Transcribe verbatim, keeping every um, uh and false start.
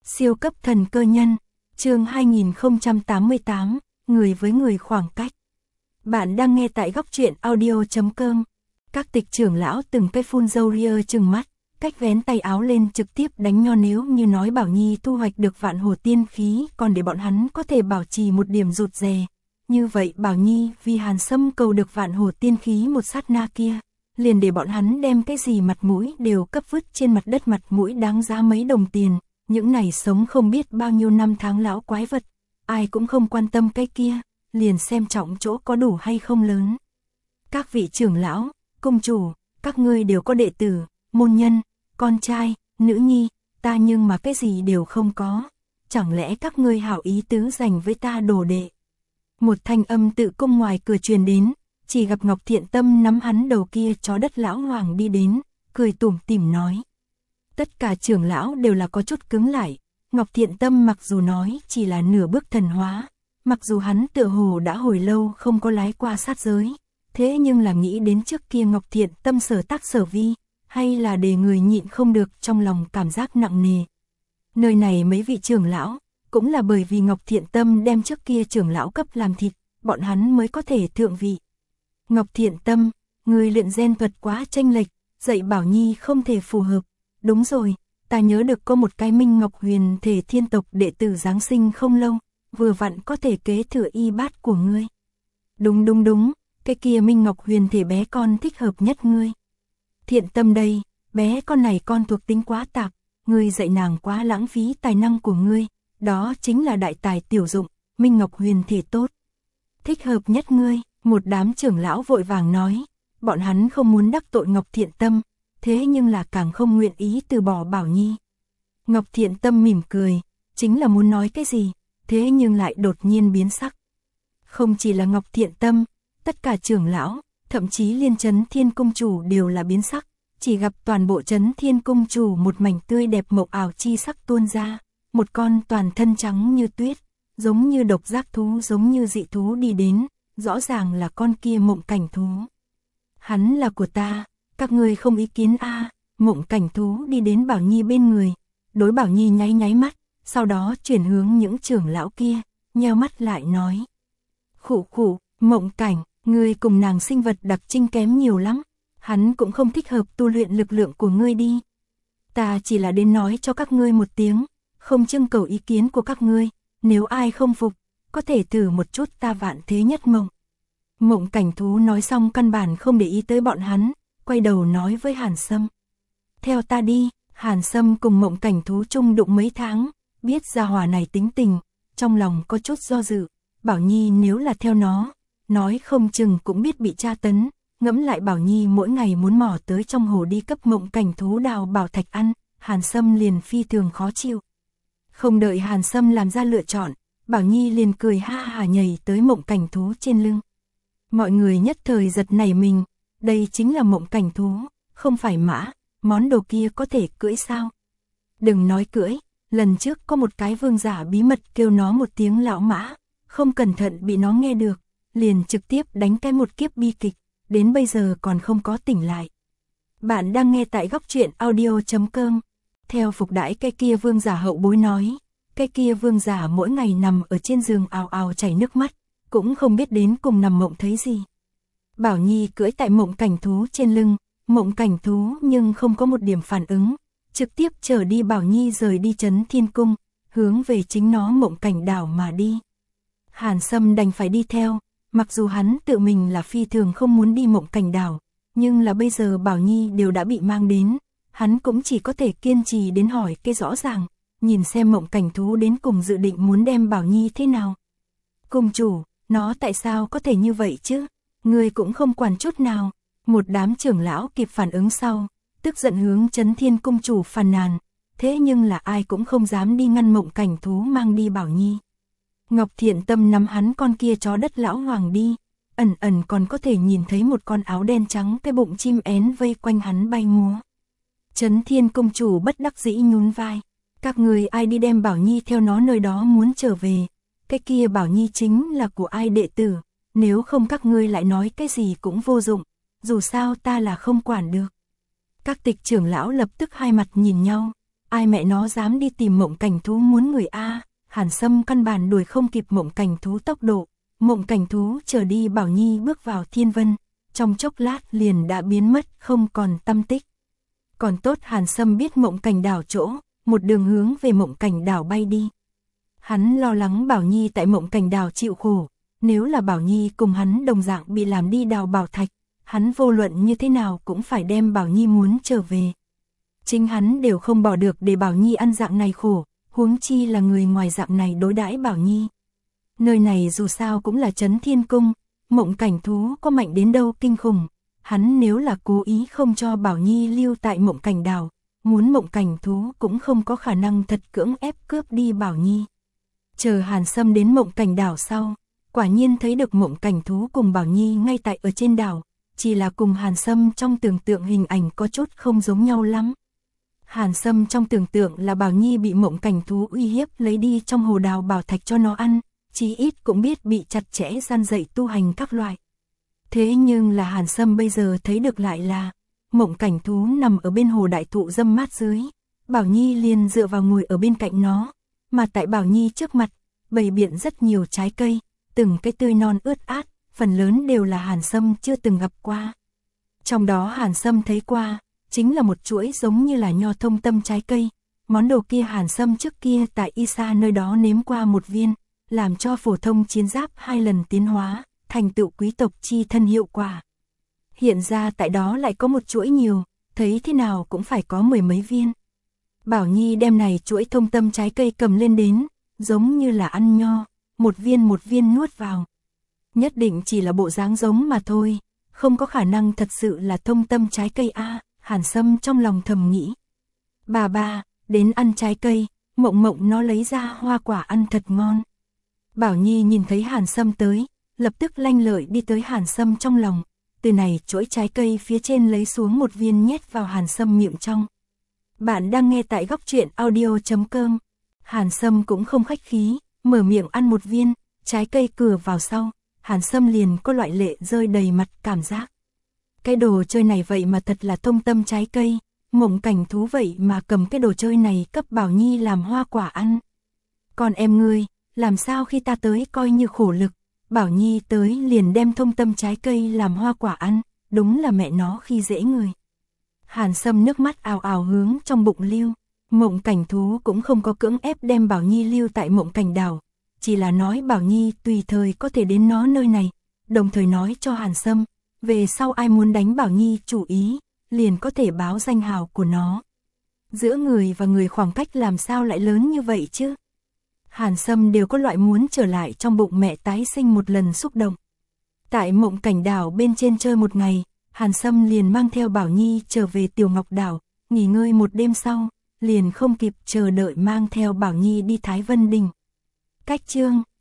Siêu cấp thần cơ nhân, chương hai nghìn không trăm tám mươi tám, người với người khoảng cách. Bạn đang nghe tại góc truyện audio chấm com. Các tịch trưởng lão từng cái phun râu ria trừng mắt, cách vén tay áo lên trực tiếp đánh nho, nếu như nói Bảo Nhi thu hoạch được vạn hồ tiên khí còn để bọn hắn có thể bảo trì một điểm rụt rè. Như vậy Bảo Nhi vì Hàn Sâm cầu được vạn hồ tiên khí một sát na kia, liền để bọn hắn đem cái gì mặt mũi đều cấp vứt trên mặt đất, mặt mũi đáng giá mấy đồng tiền. Những này sống không biết bao nhiêu năm tháng lão quái vật, ai cũng không quan tâm cái kia, liền xem trọng chỗ có đủ hay không lớn. Các vị trưởng lão, công chủ, các ngươi đều có đệ tử, môn nhân, con trai, nữ nhi, ta nhưng mà cái gì đều không có. Chẳng lẽ các ngươi hảo ý tứ dành với ta đồ đệ? Một thanh âm tự cung ngoài cửa truyền đến, chỉ gặp Ngọc Thiện Tâm nắm hắn đầu kia chó đất lão hoàng đi đến, cười tủm tỉm nói. Tất cả trưởng lão đều là có chút cứng lại. Ngọc Thiện Tâm mặc dù nói chỉ là nửa bước thần hóa, mặc dù hắn tựa hồ đã hồi lâu không có lái qua sát giới, thế nhưng là nghĩ đến trước kia Ngọc Thiện Tâm sở tác sở vi, hay là để người nhịn không được trong lòng cảm giác nặng nề. Nơi này mấy vị trưởng lão, cũng là bởi vì Ngọc Thiện Tâm đem trước kia trưởng lão cấp làm thịt, bọn hắn mới có thể thượng vị. Ngọc Thiện Tâm, người luyện gen thuật quá chênh lệch, dạy Bảo Nhi không thể phù hợp. Đúng rồi, ta nhớ được có một cái Minh Ngọc Huyền thể thiên tộc đệ tử giáng sinh không lâu, vừa vặn có thể kế thừa y bát của ngươi. Đúng đúng đúng, cái kia Minh Ngọc Huyền thể bé con thích hợp nhất ngươi. Thiện Tâm đây, bé con này con thuộc tính quá tạp, ngươi dạy nàng quá lãng phí tài năng của ngươi, đó chính là đại tài tiểu dụng, Minh Ngọc Huyền thể tốt. Thích hợp nhất ngươi, một đám trưởng lão vội vàng nói, bọn hắn không muốn đắc tội Ngọc Thiện Tâm, thế nhưng là càng không nguyện ý từ bỏ Bảo Nhi. Ngọc Thiện Tâm mỉm cười, chính là muốn nói cái gì, thế nhưng lại đột nhiên biến sắc. Không chỉ là Ngọc Thiện Tâm, tất cả trưởng lão, thậm chí liên Chấn Thiên Cung Chủ đều là biến sắc, chỉ gặp toàn bộ Chấn Thiên Cung Chủ một mảnh tươi đẹp mộc ảo chi sắc tuôn ra, một con toàn thân trắng như tuyết, giống như độc giác thú, giống như dị thú đi đến, rõ ràng là con kia Mộng Cảnh thú. Hắn là của ta. Các ngươi không ý kiến a? À? Mộng Cảnh thú đi đến Bảo Nhi bên người, đối Bảo Nhi nháy nháy mắt, sau đó chuyển hướng những trưởng lão kia, nheo mắt lại nói. Khụ khụ, Mộng Cảnh, ngươi cùng nàng sinh vật đặc trưng kém nhiều lắm, hắn cũng không thích hợp tu luyện lực lượng của ngươi đi. Ta chỉ là đến nói cho các ngươi một tiếng, không trưng cầu ý kiến của các ngươi, nếu ai không phục, có thể thử một chút ta Vạn Thế Nhất Mộng. Mộng Cảnh thú nói xong căn bản không để ý tới bọn hắn, quay đầu nói với Hàn Sâm. Theo ta đi. Hàn Sâm cùng Mộng Cảnh thú chung đụng mấy tháng, biết gia hỏa này tính tình, trong lòng có chút do dự. Bảo Nhi nếu là theo nó, nói không chừng cũng biết bị tra tấn. Ngẫm lại Bảo Nhi mỗi ngày muốn mò tới trong hồ đi cấp Mộng Cảnh thú đào bảo thạch ăn, Hàn Sâm liền phi thường khó chịu. Không đợi Hàn Sâm làm ra lựa chọn, Bảo Nhi liền cười ha hả nhảy tới Mộng Cảnh thú trên lưng. Mọi người nhất thời giật nảy mình. Đây chính là Mộng Cảnh thú, không phải mã, món đồ kia có thể cưỡi sao? Đừng nói cưỡi, lần trước có một cái vương giả bí mật kêu nó một tiếng lão mã, không cẩn thận bị nó nghe được, liền trực tiếp đánh cái một kiếp bi kịch, đến bây giờ còn không có tỉnh lại. Bạn đang nghe tại góc truyện audio chấm com. Theo phục đãi cái kia vương giả hậu bối nói, cái kia vương giả mỗi ngày nằm ở trên giường ào ào chảy nước mắt, cũng không biết đến cùng nằm mộng thấy gì. Bảo Nhi cưỡi tại Mộng Cảnh thú trên lưng, Mộng Cảnh thú nhưng không có một điểm phản ứng, trực tiếp chở đi Bảo Nhi rời đi Chấn Thiên Cung, hướng về chính nó Mộng Cảnh đảo mà đi. Hàn Sâm đành phải đi theo, mặc dù hắn tự mình là phi thường không muốn đi Mộng Cảnh đảo, nhưng là bây giờ Bảo Nhi đều đã bị mang đến, hắn cũng chỉ có thể kiên trì đến hỏi cái rõ ràng, nhìn xem Mộng Cảnh thú đến cùng dự định muốn đem Bảo Nhi thế nào. Cung chủ, nó tại sao có thể như vậy chứ? Ngươi cũng không quản chút nào. Một đám trưởng lão kịp phản ứng sau, tức giận hướng Chấn Thiên Cung chủ phàn nàn, thế nhưng là ai cũng không dám đi ngăn Mộng Cảnh thú mang đi Bảo Nhi. Ngọc Thiện Tâm nắm hắn con kia chó đất lão hoàng đi, ẩn ẩn còn có thể nhìn thấy một con áo đen trắng cái bụng chim én vây quanh hắn bay múa. Chấn Thiên Cung chủ bất đắc dĩ nhún vai, các người ai đi đem Bảo Nhi theo nó nơi đó muốn trở về, cái kia Bảo Nhi chính là của ai đệ tử. Nếu không các ngươi lại nói cái gì cũng vô dụng, dù sao ta là không quản được. Các tịch trưởng lão lập tức hai mặt nhìn nhau, ai mẹ nó dám đi tìm Mộng Cảnh Thú muốn người a. Hàn Sâm căn bản đuổi không kịp Mộng Cảnh Thú tốc độ, Mộng Cảnh Thú chờ đi Bảo Nhi bước vào thiên vân, trong chốc lát liền đã biến mất không còn tăm tích. Còn tốt Hàn Sâm biết Mộng Cảnh đảo chỗ, một đường hướng về Mộng Cảnh đảo bay đi. Hắn lo lắng Bảo Nhi tại Mộng Cảnh đảo chịu khổ, nếu là Bảo Nhi cùng hắn đồng dạng bị làm đi đào bảo thạch, hắn vô luận như thế nào cũng phải đem Bảo Nhi muốn trở về. Chính hắn đều không bỏ được để Bảo Nhi ăn dạng này khổ, huống chi là người ngoài dạng này đối đãi Bảo Nhi. Nơi này dù sao cũng là Trấn Thiên Cung, Mộng Cảnh Thú có mạnh đến đâu kinh khủng, hắn nếu là cố ý không cho Bảo Nhi lưu tại Mộng Cảnh đảo, muốn Mộng Cảnh Thú cũng không có khả năng thật cưỡng ép cướp đi Bảo Nhi. Chờ Hàn Sâm đến Mộng Cảnh đảo sau, quả nhiên thấy được Mộng Cảnh Thú cùng Bảo Nhi ngay tại ở trên đảo, chỉ là cùng Hàn Sâm trong tưởng tượng hình ảnh có chút không giống nhau lắm. Hàn Sâm trong tưởng tượng là Bảo Nhi bị Mộng Cảnh Thú uy hiếp lấy đi trong hồ đào bảo thạch cho nó ăn, chí ít cũng biết bị chặt chẽ gian dạy tu hành các loại. Thế nhưng là Hàn Sâm bây giờ thấy được lại là Mộng Cảnh Thú nằm ở bên hồ đại thụ râm mát dưới, Bảo Nhi liền dựa vào ngồi ở bên cạnh nó, mà tại Bảo Nhi trước mặt, bày biện rất nhiều trái cây, từng cái tươi non ướt át, phần lớn đều là Hàn Sâm chưa từng gặp qua. Trong đó Hàn Sâm thấy qua, chính là một chuỗi giống như là nho thông tâm trái cây, món đồ kia Hàn Sâm trước kia tại Y Sa nơi đó nếm qua một viên, làm cho phổ thông chiến giáp hai lần tiến hóa, thành tựu quý tộc chi thân hiệu quả. Hiện ra tại đó lại có một chuỗi nhiều, thấy thế nào cũng phải có mười mấy viên. Bảo Nhi đem này chuỗi thông tâm trái cây cầm lên đến, giống như là ăn nho, một viên một viên nuốt vào. Nhất định chỉ là bộ dáng giống mà thôi, không có khả năng thật sự là thông tâm trái cây a. Hàn Sâm trong lòng thầm nghĩ. Bà bà, đến ăn trái cây, Mộng Mộng nó lấy ra hoa quả ăn thật ngon. Bảo Nhi nhìn thấy Hàn Sâm tới, lập tức lanh lợi đi tới Hàn Sâm trong lòng, từ này chuỗi trái cây phía trên lấy xuống một viên nhét vào Hàn Sâm miệng trong. Bạn đang nghe tại góc truyện audio chấm com. Hàn Sâm cũng không khách khí, mở miệng ăn một viên, trái cây cửa vào sau, Hàn Sâm liền có loại lệ rơi đầy mặt cảm giác. Cái đồ chơi này vậy mà thật là thông tâm trái cây, Mộng Cảnh Thú vậy mà cầm cái đồ chơi này cấp Bảo Nhi làm hoa quả ăn. Còn em ngươi, làm sao khi ta tới coi như khổ lực, Bảo Nhi tới liền đem thông tâm trái cây làm hoa quả ăn, đúng là mẹ nó khi dễ người. Hàn Sâm nước mắt ào ào hướng trong bụng lưu, Mộng Cảnh Thú cũng không có cưỡng ép đem Bảo Nhi lưu tại Mộng Cảnh đảo, chỉ là nói Bảo Nhi tùy thời có thể đến nó nơi này, đồng thời nói cho Hàn Sâm, về sau ai muốn đánh Bảo Nhi chủ ý, liền có thể báo danh hào của nó. Giữa người và người khoảng cách làm sao lại lớn như vậy chứ? Hàn Sâm đều có loại muốn trở lại trong bụng mẹ tái sinh một lần xúc động. Tại Mộng Cảnh đảo bên trên chơi một ngày, Hàn Sâm liền mang theo Bảo Nhi trở về Tiểu Ngọc đảo, nghỉ ngơi một đêm sau, liền không kịp chờ đợi mang theo Bảo Nhi đi Thái Vân Đình. Cách chương